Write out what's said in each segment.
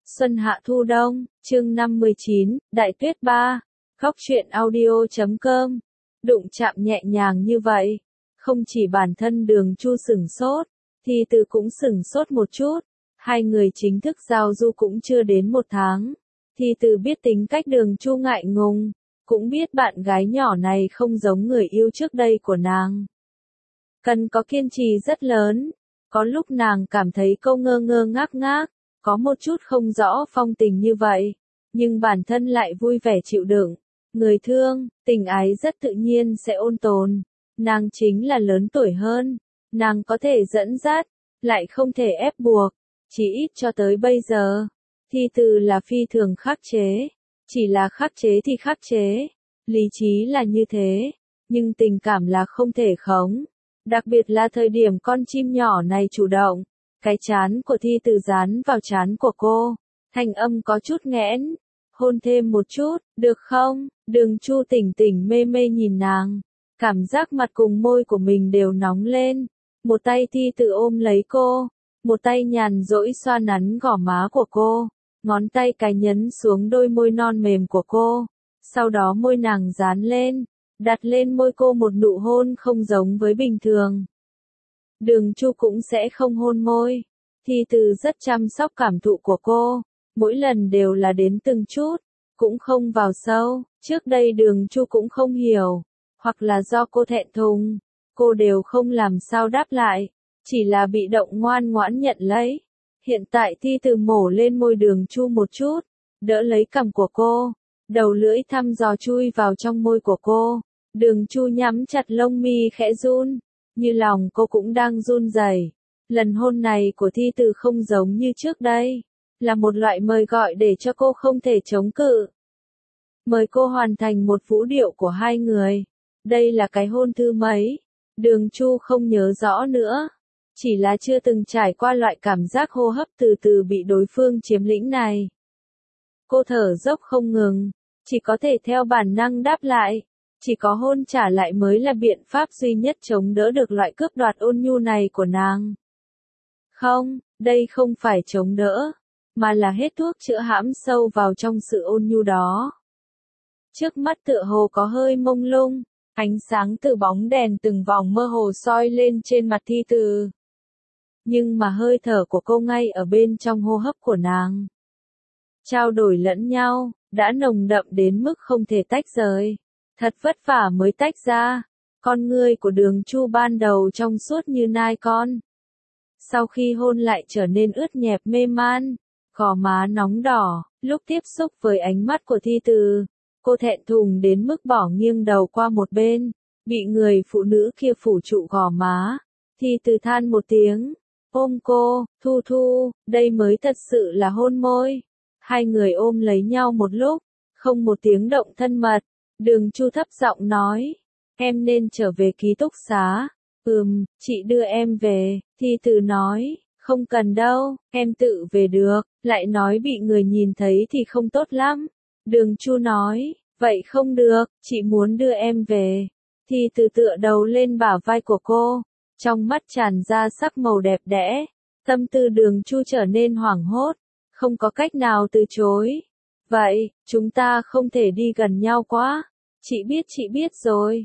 Xuân hạ thu đông, chương 59, Đại tuyết 3, Góc truyện audio.com. Đụng chạm nhẹ nhàng như vậy, không chỉ bản thân Đường Chu sửng sốt, Thi Từ cũng sửng sốt một chút. Hai người chính thức giao du cũng chưa đến một tháng. Thi Từ biết tính cách Đường Chu ngại ngùng, cũng biết bạn gái nhỏ này không giống người yêu trước đây của nàng. Cần có kiên trì rất lớn, có lúc nàng cảm thấy câu ngơ ngơ ngác ngác, có một chút không rõ phong tình như vậy, nhưng bản thân lại vui vẻ chịu đựng. Người thương, tình ái rất tự nhiên sẽ ôn tồn. Nàng chính là lớn tuổi hơn, nàng có thể dẫn dắt, lại không thể ép buộc, chỉ ít cho tới bây giờ. Thi Từ là phi thường khắc chế, chỉ là khắc chế thì khắc chế, lý trí là như thế, nhưng tình cảm là không thể khống. Đặc biệt là thời điểm con chim nhỏ này chủ động, cái trán của Thi Từ dán vào trán của cô, thanh âm có chút nghẽn. Hôn thêm một chút, được không? Đường Chu tỉnh tỉnh mê mê nhìn nàng, cảm giác mặt cùng môi của mình đều nóng lên. Một tay Thi Từ ôm lấy cô, một tay nhàn rỗi xoa nắn gò má của cô, ngón tay cái nhấn xuống đôi môi non mềm của cô, sau đó môi nàng dán lên, đặt lên môi cô một nụ hôn không giống với bình thường. Đường Chu cũng sẽ không hôn môi. Thi Từ rất chăm sóc cảm thụ của cô, mỗi lần đều là đến từng chút, cũng không vào sâu. Trước đây Đường Chu cũng không hiểu, hoặc là do cô thẹn thùng, cô đều không làm sao đáp lại, chỉ là bị động ngoan ngoãn nhận lấy. Hiện tại Thi Từ mổ lên môi Đường Chu một chút, đỡ lấy cằm của cô, đầu lưỡi thăm dò chui vào trong môi của cô. Đường Chu nhắm chặt lông mi khẽ run, như lòng cô cũng đang run rẩy. Lần hôn này của Thi Từ không giống như trước đây, là một loại mời gọi để cho cô không thể chống cự. Mời cô hoàn thành một vũ điệu của hai người. Đây là cái hôn thứ mấy? Đường Chu không nhớ rõ nữa, chỉ là chưa từng trải qua loại cảm giác hô hấp từ từ bị đối phương chiếm lĩnh này. Cô thở dốc không ngừng, chỉ có thể theo bản năng đáp lại. Chỉ có hôn trả lại mới là biện pháp duy nhất chống đỡ được loại cướp đoạt ôn nhu này của nàng. Không, đây không phải chống đỡ, mà là hết thuốc chữa hãm sâu vào trong sự ôn nhu đó. Trước mắt tựa hồ có hơi mông lung, ánh sáng từ bóng đèn từng vòng mơ hồ soi lên trên mặt Thi Từ. Nhưng mà hơi thở của cô ngay ở bên trong hô hấp của nàng. Trao đổi lẫn nhau, đã nồng đậm đến mức không thể tách rời. Thật vất vả mới tách ra. Con ngươi của Đường Chu ban đầu trong suốt như nai con. Sau khi hôn lại trở nên ướt nhẹp mê man, gò má nóng đỏ, lúc tiếp xúc với ánh mắt của Thi Từ, cô thẹn thùng đến mức bỏ nghiêng đầu qua một bên, bị người phụ nữ kia phủ trụ gò má. Thi Từ than một tiếng, ôm cô, Thu Thu, đây mới thật sự là hôn môi. Hai người ôm lấy nhau một lúc, không một tiếng động thân mật. Đường Chu thấp giọng nói, em nên trở về ký túc xá. Chị đưa em về. Thi Từ nói, không cần đâu, em tự về được, lại nói bị người nhìn thấy thì không tốt lắm. Đường Chu nói, vậy không được, chị muốn đưa em về. Thi Từ tựa đầu lên bả vai của cô, trong mắt tràn ra sắc màu đẹp đẽ. Tâm tư Đường Chu trở nên hoảng hốt, không có cách nào từ chối. Vậy, chúng ta không thể đi gần nhau quá. Chị biết rồi.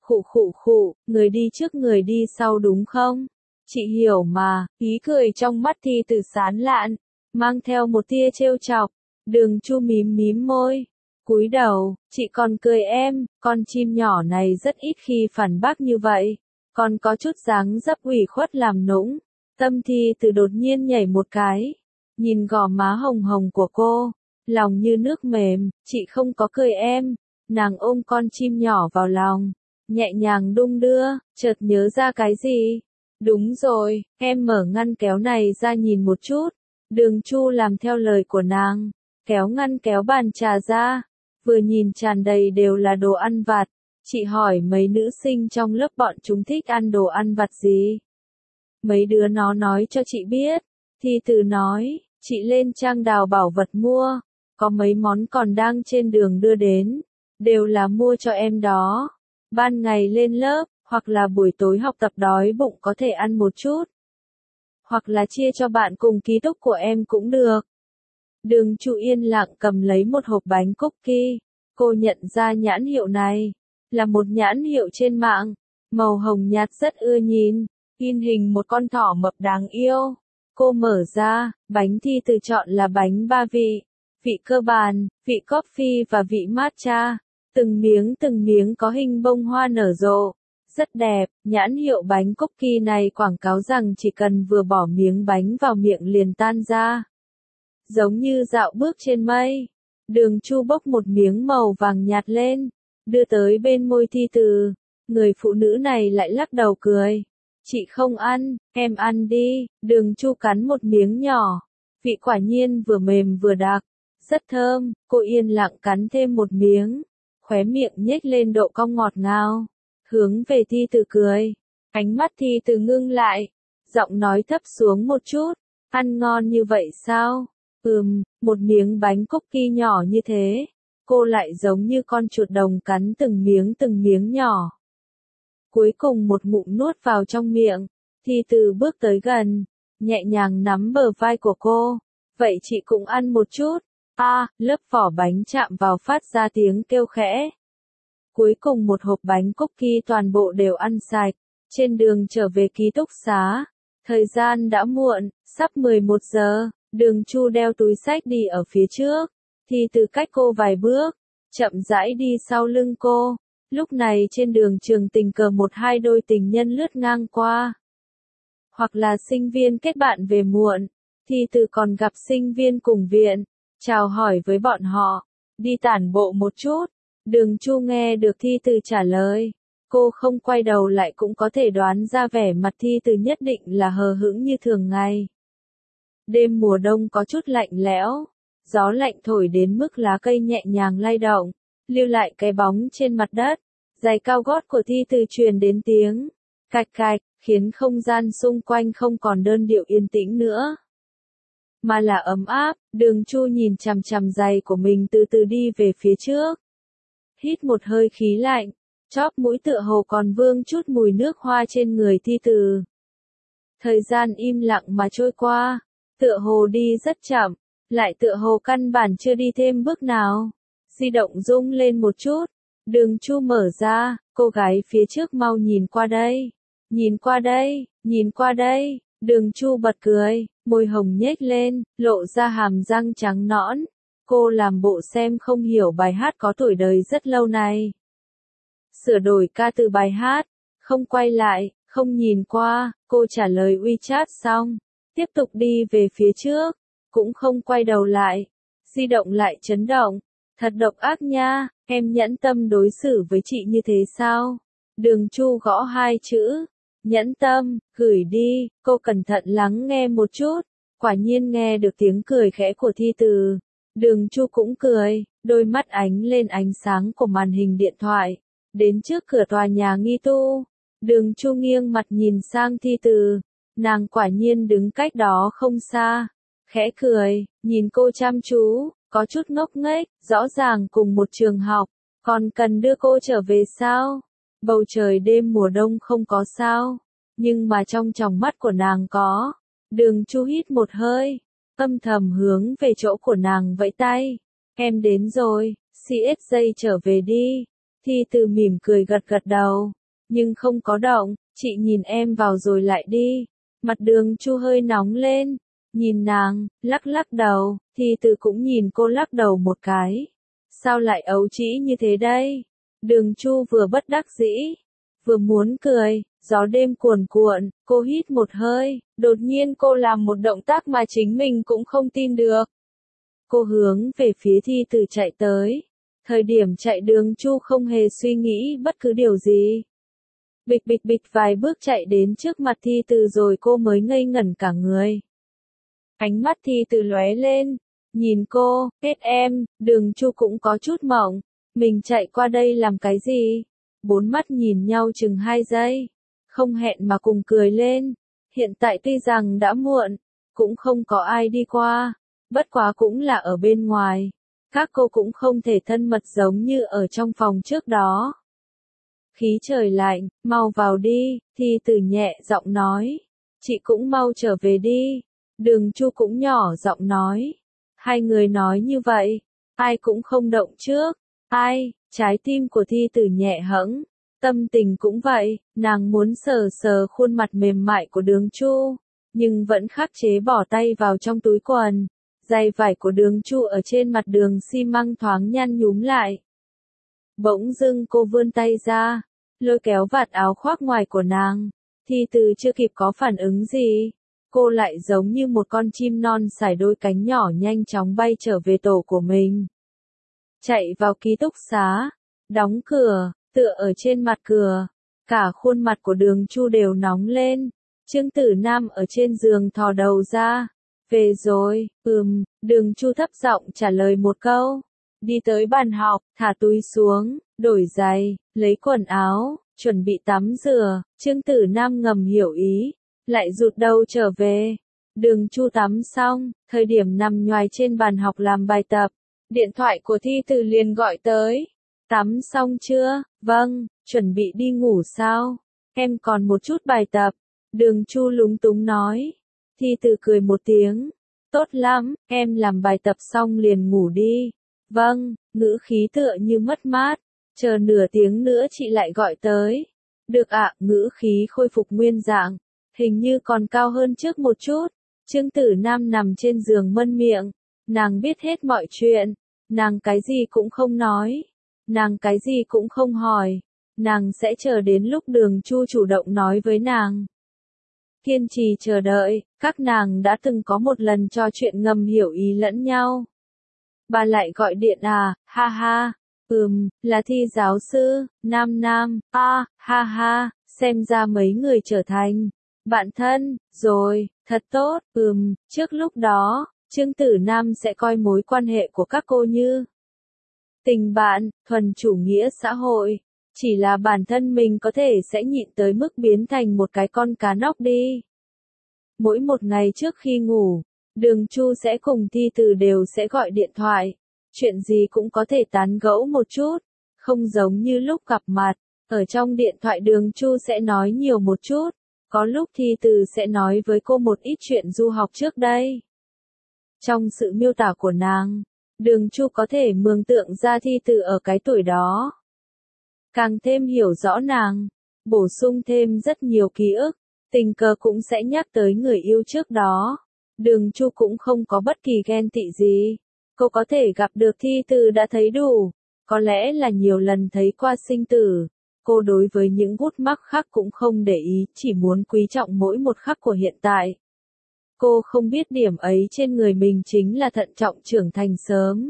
Khụ, người đi trước người đi sau đúng không? Chị hiểu mà. Ý cười trong mắt Thi Từ sán lạn, mang theo một tia trêu chọc. Đường Chu mím môi, cúi đầu, chị còn cười em, con chim nhỏ này rất ít khi phản bác như vậy, còn có chút dáng dấp ủy khuất làm nũng. Tâm Thi Từ đột nhiên nhảy một cái, nhìn gò má hồng hồng của cô, lòng như nước mềm. Chị không có cười em. Nàng ôm con chim nhỏ vào lòng, nhẹ nhàng đung đưa, chợt nhớ ra cái gì. Đúng rồi, em mở ngăn kéo này ra nhìn một chút. Đường Chu làm theo lời của nàng, kéo ngăn kéo bàn trà ra, vừa nhìn tràn đầy đều là đồ ăn vặt. Chị hỏi mấy nữ sinh trong lớp bọn chúng thích ăn đồ ăn vặt gì? Mấy đứa nó nói cho chị biết. Thi Từ nói, chị lên trang đào bảo vật mua, có mấy món còn đang trên đường đưa đến. Đều là mua cho em đó. Ban ngày lên lớp, hoặc là buổi tối học tập đói bụng có thể ăn một chút. Hoặc là chia cho bạn cùng ký túc của em cũng được. Đường Chu yên lặng cầm lấy một hộp bánh cookie. Cô nhận ra nhãn hiệu này là một nhãn hiệu trên mạng, màu hồng nhạt rất ưa nhìn, in hình một con thỏ mập đáng yêu. Cô mở ra, bánh thi từ chọn là bánh 3 vị, vị cơ bản, vị coffee và vị matcha. Từng miếng có hình bông hoa nở rộ, rất đẹp. Nhãn hiệu bánh cookie này quảng cáo rằng chỉ cần vừa bỏ miếng bánh vào miệng liền tan ra, giống như dạo bước trên mây. Đường Chu bốc một miếng màu vàng nhạt lên, đưa tới bên môi Thi Từ. Người phụ nữ này lại lắc đầu cười. Chị không ăn, em ăn đi. Đường Chu cắn một miếng nhỏ, vị quả nhiên vừa mềm vừa đặc, rất thơm. Cô yên lặng cắn thêm một miếng, khóe miệng nhếch lên độ cong ngọt ngào, hướng về Thi Từ cười. Ánh mắt Thi Từ ngưng lại, giọng nói thấp xuống một chút. Ăn ngon như vậy sao? Một miếng bánh cookie nhỏ như thế, cô lại giống như con chuột đồng cắn từng miếng nhỏ. Cuối cùng một ngụm nuốt vào trong miệng, Thi Từ bước tới gần, nhẹ nhàng nắm bờ vai của cô. Vậy chị cũng ăn một chút. Lớp vỏ bánh chạm vào phát ra tiếng kêu khẽ. Cuối cùng một hộp bánh cookie toàn bộ đều ăn sạch. Trên đường trở về ký túc xá, thời gian đã muộn, sắp 11 giờ. Đường Chu đeo túi xách đi ở phía trước, Thi Từ cách cô vài bước, chậm rãi đi sau lưng cô. Lúc này trên đường trường tình cờ một hai đôi tình nhân lướt ngang qua. Hoặc là sinh viên kết bạn về muộn, Thi Từ còn gặp sinh viên cùng viện, chào hỏi với bọn họ, đi tản bộ một chút. Đường Chu nghe được Thi Từ trả lời, cô không quay đầu lại cũng có thể đoán ra vẻ mặt Thi Từ nhất định là hờ hững như thường ngày. Đêm mùa đông có chút lạnh lẽo, gió lạnh thổi đến mức lá cây nhẹ nhàng lay động, lưu lại cái bóng trên mặt đất. Giày cao gót của Thi Từ truyền đến tiếng cạch cạch, khiến không gian xung quanh không còn đơn điệu yên tĩnh nữa, mà là ấm áp. Đường Chu nhìn chằm chằm giày của mình từ từ đi về phía trước. Hít một hơi khí lạnh, chóp mũi tựa hồ còn vương chút mùi nước hoa trên người Thi Từ. Thời gian im lặng mà trôi qua, tựa hồ đi rất chậm, lại tựa hồ căn bản chưa đi thêm bước nào. Di động rung lên một chút, Đường Chu mở ra, cô gái phía trước mau nhìn qua đây, nhìn qua đây, nhìn qua đây. Đường Chu bật cười, môi hồng nhếch lên, lộ ra hàm răng trắng nõn. Cô làm bộ xem không hiểu bài hát có tuổi đời rất lâu này. Sửa đổi ca từ bài hát, không quay lại, không nhìn qua, cô trả lời WeChat xong, tiếp tục đi về phía trước, cũng không quay đầu lại. Di động lại chấn động, thật độc ác nha, em nhẫn tâm đối xử với chị như thế sao? Đường Chu gõ hai chữ, nhẫn tâm, gửi đi. Cô cẩn thận lắng nghe một chút, quả nhiên nghe được tiếng cười khẽ của Thi Từ. Đường Chu cũng cười, đôi mắt ánh lên ánh sáng của màn hình điện thoại. Đến trước cửa tòa nhà nghi tu, Đường Chu nghiêng mặt nhìn sang Thi Từ. Nàng quả nhiên đứng cách đó không xa, khẽ cười, nhìn cô chăm chú, có chút ngốc nghếch. Rõ ràng cùng một trường học, còn cần đưa cô trở về sao? Bầu trời đêm mùa đông không có sao, nhưng mà trong tròng mắt của nàng có. Đường Chu hít một hơi, âm thầm hướng về chỗ của nàng vẫy tay. Em đến rồi, CSJ trở về đi. Thi Từ mỉm cười gật gật đầu, nhưng không có động. Chị nhìn em vào rồi lại đi. Mặt Đường Chu hơi nóng lên, nhìn nàng, lắc lắc đầu. Thi Từ cũng nhìn cô lắc đầu một cái. Sao lại ấu trĩ như thế đây? Đường Chu vừa bất đắc dĩ, vừa muốn cười. Gió đêm cuồn cuộn, cô hít một hơi, đột nhiên cô làm một động tác mà chính mình cũng không tin được. Cô hướng về phía Thi Từ chạy tới. Thời điểm chạy Đường Chu không hề suy nghĩ bất cứ điều gì. Bịch bịch bịch vài bước chạy đến trước mặt Thi Từ rồi cô mới ngây ngẩn cả người. Ánh mắt Thi Từ lóe lên, nhìn cô, kết em. Đường Chu cũng có chút mộng, mình chạy qua đây làm cái gì? Bốn mắt nhìn nhau chừng 2 giây, không hẹn mà cùng cười lên. Hiện tại tuy rằng đã muộn, cũng không có ai đi qua, bất quá cũng là ở bên ngoài. Các cô cũng không thể thân mật giống như ở trong phòng trước đó. Khí trời lạnh, mau vào đi. Thi Từ nhẹ giọng nói. Chị cũng mau trở về đi. Đường Chu cũng nhỏ giọng nói. Hai người nói như vậy, ai cũng không động trước. Ai, trái tim của Thi Tử nhẹ hẫng, tâm tình cũng vậy, nàng muốn sờ sờ khuôn mặt mềm mại của Đường Chu, nhưng vẫn khắc chế bỏ tay vào trong túi quần. Giày vải của Đường Chu ở trên mặt đường xi măng thoáng nhăn nhúm lại. Bỗng dưng cô vươn tay ra, lôi kéo vạt áo khoác ngoài của nàng. Thi Từ chưa kịp có phản ứng gì, cô lại giống như một con chim non sải đôi cánh nhỏ nhanh chóng bay trở về tổ của mình. Chạy vào ký túc xá, đóng cửa, tựa ở trên mặt cửa, cả khuôn mặt của Đường Chu đều nóng lên. Trương Tử Nam ở trên giường thò đầu ra. Về rồi, Đường Chu thấp giọng trả lời một câu. Đi tới bàn học, thả túi xuống, đổi giày, lấy quần áo, chuẩn bị tắm rửa. Trương Tử Nam ngầm hiểu ý, lại rụt đầu trở về. Đường Chu tắm xong, thời điểm nằm nhoài trên bàn học làm bài tập, điện thoại của Thi Từ liền gọi tới. Tắm xong chưa? Vâng, chuẩn bị đi ngủ sao? Em còn một chút bài tập. Đường Chu lúng túng nói. Thi Từ cười một tiếng. Tốt lắm, em làm bài tập xong liền ngủ đi. Vâng, ngữ khí tựa như mất mát. Chờ nửa tiếng nữa chị lại gọi tới. Được ạ, ngữ khí khôi phục nguyên dạng. Hình như còn cao hơn trước một chút. Trương Tử Nam nằm trên giường mân miệng. Nàng biết hết mọi chuyện. Nàng cái gì cũng không nói. Nàng cái gì cũng không hỏi. Nàng sẽ chờ đến lúc Đường Chu chủ động nói với nàng. Kiên trì chờ đợi, các nàng đã từng có một lần trò chuyện ngầm hiểu ý lẫn nhau. Bà lại gọi điện à, ha ha, là Thi giáo sư, Nam, ha ha, xem ra mấy người trở thành bạn thân, rồi, thật tốt, trước lúc đó, Trương Tử Nam sẽ coi mối quan hệ của các cô như tình bạn, thuần chủ nghĩa xã hội. Chỉ là bản thân mình có thể sẽ nhịn tới mức biến thành một cái con cá nóc đi. Mỗi một ngày trước khi ngủ, Đường Chu sẽ cùng Thi Từ đều sẽ gọi điện thoại. Chuyện gì cũng có thể tán gẫu một chút. Không giống như lúc gặp mặt. Ở trong điện thoại Đường Chu sẽ nói nhiều một chút. Có lúc Thi Từ sẽ nói với cô một ít chuyện du học trước đây. Trong sự miêu tả của nàng, Đường Chu có thể mường tượng ra Thi Từ ở cái tuổi đó. Càng thêm hiểu rõ nàng, bổ sung thêm rất nhiều ký ức, tình cờ cũng sẽ nhắc tới người yêu trước đó. Đường Chu cũng không có bất kỳ ghen tị gì. Cô có thể gặp được Thi Từ đã thấy đủ, có lẽ là nhiều lần thấy qua sinh tử. Cô đối với những gút mắc khác cũng không để ý, chỉ muốn quý trọng mỗi một khắc của hiện tại. Cô không biết điểm ấy trên người mình chính là thận trọng trưởng thành sớm.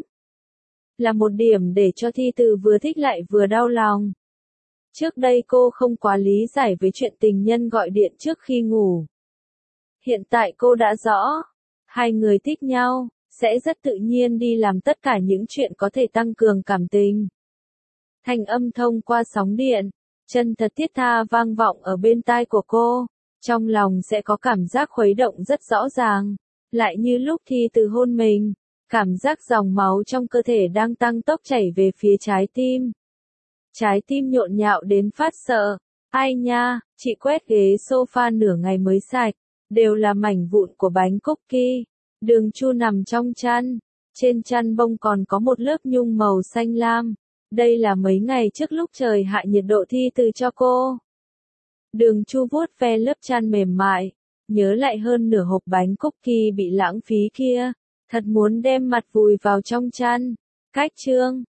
Là một điểm để cho Thi Từ vừa thích lại vừa đau lòng. Trước đây cô không quá lý giải với chuyện tình nhân gọi điện trước khi ngủ. Hiện tại cô đã rõ, hai người thích nhau, sẽ rất tự nhiên đi làm tất cả những chuyện có thể tăng cường cảm tình. Thanh âm thông qua sóng điện, chân thật thiết tha vang vọng ở bên tai của cô, trong lòng sẽ có cảm giác khuấy động rất rõ ràng, lại như lúc Thi Từ hôn mình, cảm giác dòng máu trong cơ thể đang tăng tốc chảy về phía trái tim. Trái tim nhộn nhạo đến phát sợ. Ai nha, chị quét ghế sofa nửa ngày mới sạch, đều là mảnh vụn của bánh cookie. Đường Chu nằm trong chăn, trên chăn bông còn có một lớp nhung màu xanh lam. Đây là mấy ngày trước lúc trời hạ nhiệt độ Thi Từ cho cô. Đường Chu vuốt ve lớp chăn mềm mại, nhớ lại hơn nửa hộp bánh cookie bị lãng phí kia, thật muốn đem mặt vùi vào trong chăn. Cách chương